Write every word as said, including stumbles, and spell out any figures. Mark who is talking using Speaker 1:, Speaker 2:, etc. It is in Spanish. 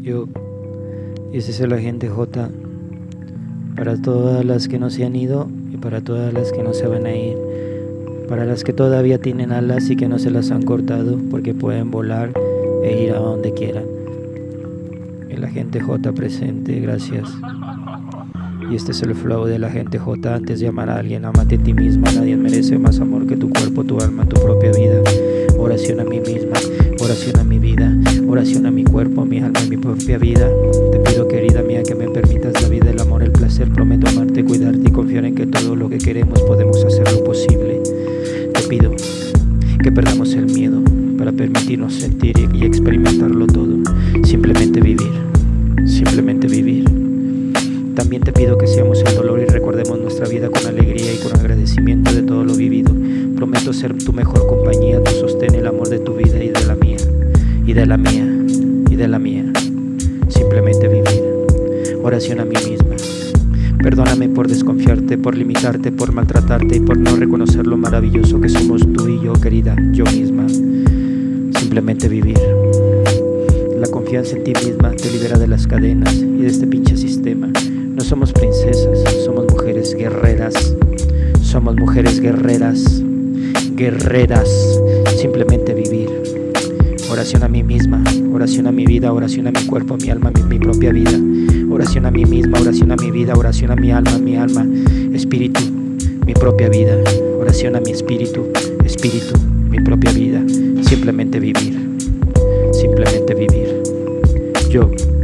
Speaker 1: Yo, y ese es el agente J, para todas las que no se han ido y para todas las que no se van a ir, para las que todavía tienen alas y que no se las han cortado porque pueden volar e ir a donde quieran. El agente J presente, gracias. Y este es el flow del agente J. Antes de amar a alguien, amate a ti misma. Nadie merece más amor que tu cuerpo, tu alma, tu propia vida. Oración a mí misma, oración a mi vida, oración a mi cuerpo, mi alma y mi propia vida. Te pido, querida mía, que me permitas la vida, el amor, el placer. Prometo amarte, cuidarte y confiar en que todo lo que queremos podemos hacerlo posible. Te pido que perdamos el miedo para permitirnos sentir y experimentarlo todo. Simplemente vivir, simplemente vivir. También te pido que seamos el dolor y recordemos nuestra vida con alegría y con agradecimiento de todo lo vivido. Prometo ser tu mejor compañía, tu sostén, el amor de tu vida y de la mía, y de la mía, y de la mía. Simplemente vivir. Oración a mí misma. Perdóname por desconfiarte, por limitarte, por maltratarte y por no reconocer lo maravilloso que somos tú y yo, querida, yo misma. Simplemente vivir. La confianza en ti misma te libera de las cadenas y de este pinche sistema. No somos princesas, somos mujeres guerreras. Somos mujeres guerreras, guerreras. Simplemente vivir. Oración a mí misma, oración a mi vida, oración a mi cuerpo, mi alma, mi, mi propia vida. Oración a mí misma, oración a mi vida, oración a mi alma, mi alma, espíritu, mi propia vida. Oración a mi espíritu, espíritu, mi propia vida. Simplemente vivir, simplemente vivir. Yo